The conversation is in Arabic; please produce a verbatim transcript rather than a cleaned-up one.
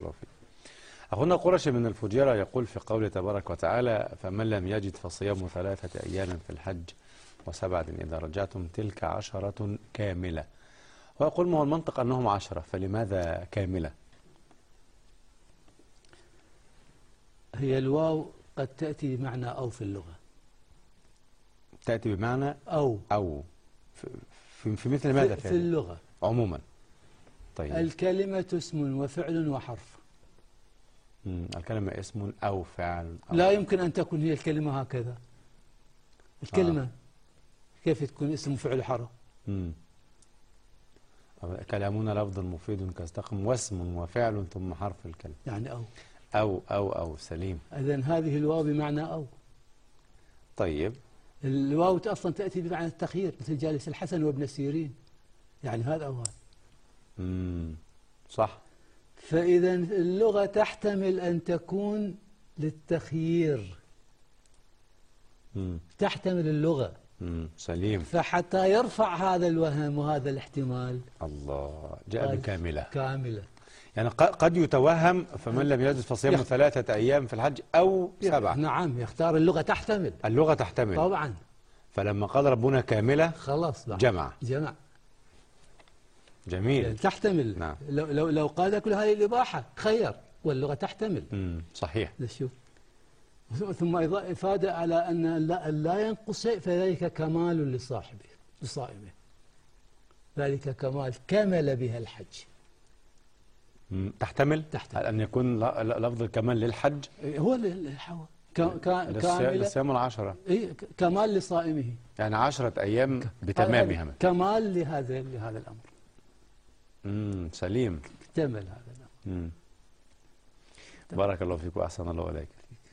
الله فيك. أخونا قرشي من الفجيرة يقول في قوله تبارك وتعالى: فمن لم يجد فصيام ثلاثة أيام في الحج وسبعة إذا رجعتم تلك عشرة كاملة. ويقول ما هو المنطق أنهم عشرة، فلماذا كاملة؟ هي الواو قد تأتي بمعنى أو في اللغة، تأتي بمعنى أو أو في, في مثل ماذا في, في اللغة عموما. طيب، الكلمة اسم وفعل وحرف. مم. الكلمة اسم أو فعل أو لا يمكن أن تكون هي الكلمة هكذا. الكلمة آه. كيف تكون اسم وفعل وحرف؟ مم. كلامنا لفظ مفيد كاستقم واسم وفعل ثم حرف الكلمة، يعني أو أو أو أو سليم. إذن هذه الواو بمعنى أو. طيب، الواو أصلا تأتي بمعنى التخيير، مثل جالس الحسن وابن سيرين، يعني هذا أو هذا. امم صح. فإذا اللغة تحتمل أن تكون للتخيير. مم. تحتمل اللغة. امم سليم. فحتى يرفع هذا الوهم وهذا الاحتمال الله جاء بكاملة كاملة. يعني قد يتوهم فمن لم يجد فصيام يخ... ثلاثة أيام في الحج أو سبعة. نعم، يختار اللغة تحتمل. اللغة تحتمل طبعا. فلما قال ربنا كاملة خلاص بقى. جمع جمع جميل. يعني تحتمل. نعم. لو لو لو قال كل هذه الإباحة خير، واللغة تحتمل. امم صحيح. نشوف. ثم إفادة على أن لا, لا ينقص شيء، فذلك كمال لصاحبه لصائمه. ذلك كمال كمل بها الحج. تحتمل تحتمل أن يكون لفظ الكمال للحج هو الحوى كامل للصيام العشرة. إيه كمال لصائمه، يعني عشرة أيام بتمامها. كمال لهذا لهذا الأمر. امم سليم. اكتمل هذا الأمر. امم بارك الله فيك وأحسن الله إليك.